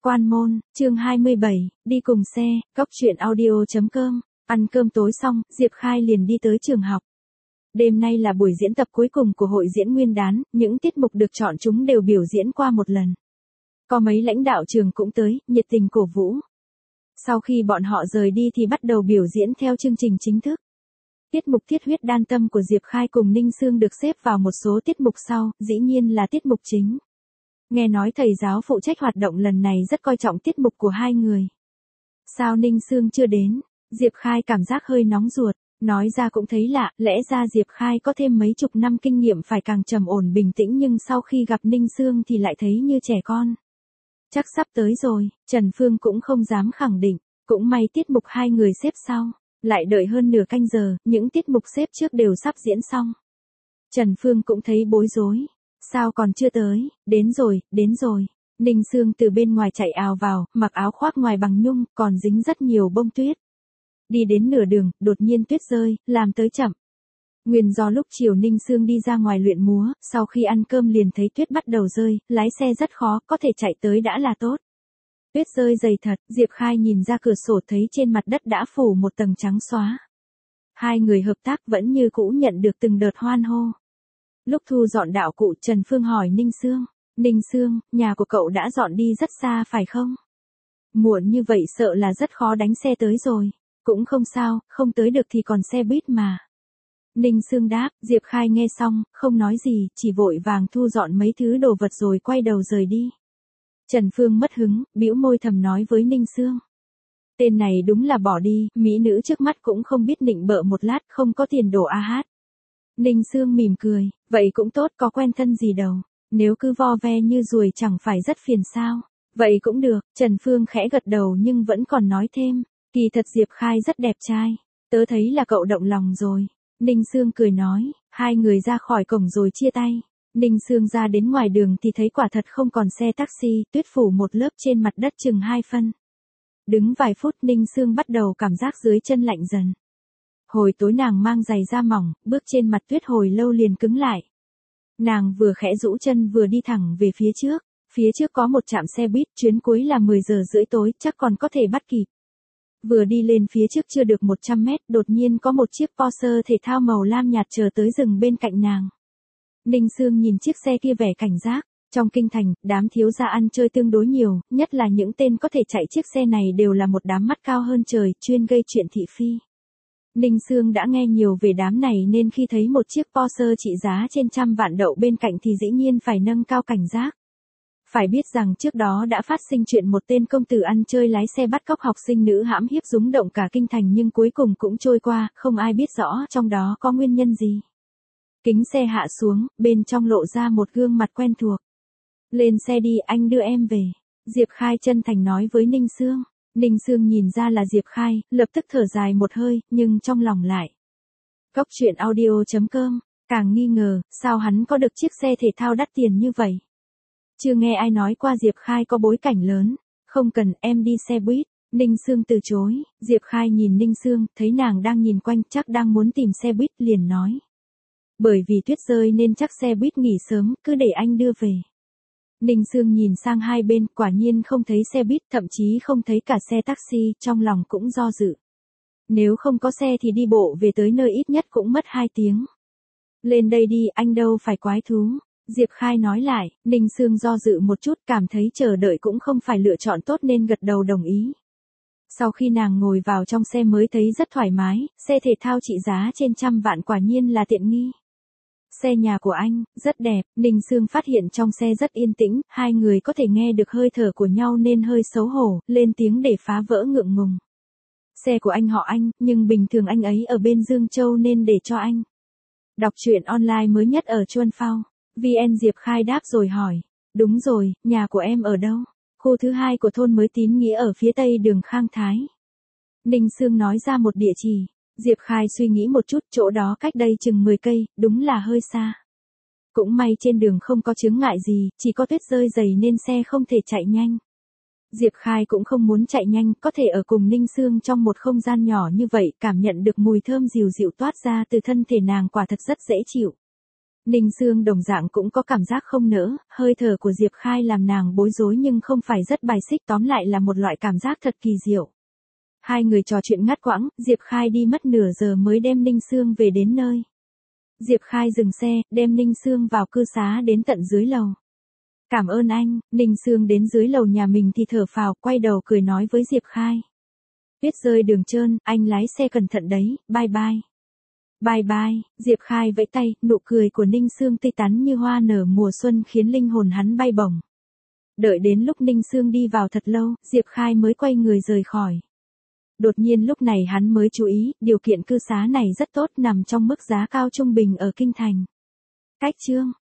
Quan môn, chương 27, đi cùng xe, cốc truyện audio.com, ăn cơm tối xong, Diệp Khai liền đi tới trường học. Đêm nay là buổi diễn tập cuối cùng của hội diễn nguyên đán, những tiết mục được chọn chúng đều biểu diễn qua một lần. Có mấy lãnh đạo trường cũng tới, nhiệt tình cổ vũ. Sau khi bọn họ rời đi thì bắt đầu biểu diễn theo chương trình chính thức. Tiết mục Thiết huyết đan tâm của Diệp Khai cùng Ninh Sương được xếp vào một số tiết mục sau, dĩ nhiên là tiết mục chính. Nghe nói thầy giáo phụ trách hoạt động lần này rất coi trọng tiết mục của hai người. Sao Ninh Sương chưa đến? Diệp Khai cảm giác hơi nóng ruột, nói ra cũng thấy lạ, lẽ ra Diệp Khai có thêm mấy chục năm kinh nghiệm phải càng trầm ổn bình tĩnh nhưng sau khi gặp Ninh Sương thì lại thấy như trẻ con. Chắc sắp tới rồi, Trần Phương cũng không dám khẳng định, cũng may tiết mục hai người xếp sau, lại đợi hơn nửa canh giờ, những tiết mục xếp trước đều sắp diễn xong. Trần Phương cũng thấy bối rối. Sao còn chưa tới, đến rồi. Ninh Sương từ bên ngoài chạy ào vào, mặc áo khoác ngoài bằng nhung, còn dính rất nhiều bông tuyết. Đi đến nửa đường, đột nhiên tuyết rơi, làm tới chậm. Nguyên do lúc chiều Ninh Sương đi ra ngoài luyện múa, sau khi ăn cơm liền thấy tuyết bắt đầu rơi, lái xe rất khó, có thể chạy tới đã là tốt. Tuyết rơi dày thật, Diệp Khai nhìn ra cửa sổ thấy trên mặt đất đã phủ một tầng trắng xóa. Hai người hợp tác vẫn như cũ nhận được từng đợt hoan hô. Lúc thu dọn đạo cụ Trần Phương hỏi Ninh Sương, nhà của cậu đã dọn đi rất xa phải không? Muộn như vậy sợ là rất khó đánh xe tới rồi. Cũng không sao, không tới được thì còn xe buýt mà. Ninh Sương đáp, Diệp Khai nghe xong, không nói gì, chỉ vội vàng thu dọn mấy thứ đồ vật rồi quay đầu rời đi. Trần Phương mất hứng, bĩu môi thầm nói với Ninh Sương. Tên này đúng là bỏ đi, mỹ nữ trước mắt cũng không biết nịnh bợ một lát, không có tiền đổ a hát. Ninh Sương mỉm cười, vậy cũng tốt, có quen thân gì đâu, nếu cứ vo ve như ruồi chẳng phải rất phiền sao, vậy cũng được, Trần Phương khẽ gật đầu nhưng vẫn còn nói thêm, kỳ thật Diệp Khai rất đẹp trai, tớ thấy là cậu động lòng rồi. Ninh Sương cười nói, hai người ra khỏi cổng rồi chia tay. Ninh Sương ra đến ngoài đường thì thấy quả thật không còn xe taxi, tuyết phủ một lớp trên mặt đất chừng 2 phân. Đứng vài phút Ninh Sương bắt đầu cảm giác dưới chân lạnh dần. Hồi tối nàng mang giày da mỏng, bước trên mặt tuyết hồi lâu liền cứng lại. Nàng vừa khẽ rũ chân vừa đi thẳng về phía trước có một trạm xe buýt, chuyến cuối là 10 giờ rưỡi tối, chắc còn có thể bắt kịp. Vừa đi lên phía trước chưa được 100 mét, đột nhiên có một chiếc Porsche thể thao màu lam nhạt chờ tới dừng bên cạnh nàng. Ninh Sương nhìn chiếc xe kia vẻ cảnh giác, trong kinh thành, đám thiếu gia ăn chơi tương đối nhiều, nhất là những tên có thể chạy chiếc xe này đều là một đám mắt cao hơn trời, chuyên gây chuyện thị phi. Ninh Sương đã nghe nhiều về đám này nên khi thấy một chiếc Porsche trị giá trên 100 vạn đậu bên cạnh thì dĩ nhiên phải nâng cao cảnh giác. Phải biết rằng trước đó đã phát sinh chuyện một tên công tử ăn chơi lái xe bắt cóc học sinh nữ hãm hiếp rúng động cả kinh thành nhưng cuối cùng cũng trôi qua, không ai biết rõ trong đó có nguyên nhân gì. Kính xe hạ xuống, bên trong lộ ra một gương mặt quen thuộc. Lên xe đi, anh đưa em về. Diệp Khai chân thành nói với Ninh Sương. Ninh Sương nhìn ra là Diệp Khai, lập tức thở dài một hơi, nhưng trong lòng lại. Cốc truyện audio.com, càng nghi ngờ, sao hắn có được chiếc xe thể thao đắt tiền như vậy? Chưa nghe ai nói qua Diệp Khai có bối cảnh lớn. Không cần, em đi xe buýt. Ninh Sương từ chối. Diệp Khai nhìn Ninh Sương, thấy nàng đang nhìn quanh, chắc đang muốn tìm xe buýt, liền nói. Bởi vì tuyết rơi nên chắc xe buýt nghỉ sớm, cứ để anh đưa về. Ninh Sương nhìn sang hai bên, quả nhiên không thấy xe buýt, thậm chí không thấy cả xe taxi, trong lòng cũng do dự. Nếu không có xe thì đi bộ về tới nơi ít nhất cũng mất 2 tiếng. Lên đây đi, anh đâu phải quái thú. Diệp Khai nói lại, Ninh Sương do dự một chút, cảm thấy chờ đợi cũng không phải lựa chọn tốt nên gật đầu đồng ý. Sau khi nàng ngồi vào trong xe mới thấy rất thoải mái, xe thể thao trị giá trên 100 vạn quả nhiên là tiện nghi. Xe nhà của anh, rất đẹp, Ninh Sương phát hiện trong xe rất yên tĩnh, hai người có thể nghe được hơi thở của nhau nên hơi xấu hổ, lên tiếng để phá vỡ ngượng ngùng. Xe của anh họ Anh, nhưng bình thường anh ấy ở bên Dương Châu nên để cho anh. Đọc truyện online mới nhất ở Chuan Phao. VN Diệp Khai đáp rồi hỏi. Đúng rồi, nhà của em ở đâu? Khu thứ 2 của thôn mới Tín Nghĩa ở phía tây đường Khang Thái. Ninh Sương nói ra một địa chỉ. Diệp Khai suy nghĩ một chút, chỗ đó cách đây chừng 10 cây, đúng là hơi xa. Cũng may trên đường không có chướng ngại gì, chỉ có tuyết rơi dày nên xe không thể chạy nhanh. Diệp Khai cũng không muốn chạy nhanh, có thể ở cùng Ninh Sương trong một không gian nhỏ như vậy, cảm nhận được mùi thơm dịu dịu toát ra từ thân thể nàng quả thật rất dễ chịu. Ninh Sương đồng dạng cũng có cảm giác không nỡ, hơi thở của Diệp Khai làm nàng bối rối nhưng không phải rất bài xích, tóm lại là một loại cảm giác thật kỳ diệu. Hai người trò chuyện ngắt quãng, Diệp Khai đi mất nửa giờ mới đem Ninh Sương về đến nơi. Diệp Khai dừng xe, đem Ninh Sương vào cư xá đến tận dưới lầu. Cảm ơn anh. Ninh Sương đến dưới lầu nhà mình thì thở phào, quay đầu cười nói với Diệp Khai. Tuyết rơi đường trơn, anh lái xe cẩn thận đấy, bye bye. Bye bye. Diệp Khai vẫy tay, nụ cười của Ninh Sương tươi tắn như hoa nở mùa xuân khiến linh hồn hắn bay bổng. Đợi đến lúc Ninh Sương đi vào thật lâu, Diệp Khai mới quay người rời khỏi. Đột nhiên lúc này hắn mới chú ý, điều kiện cư xá này rất tốt, nằm trong mức giá cao trung bình ở Kinh Thành. Cách chương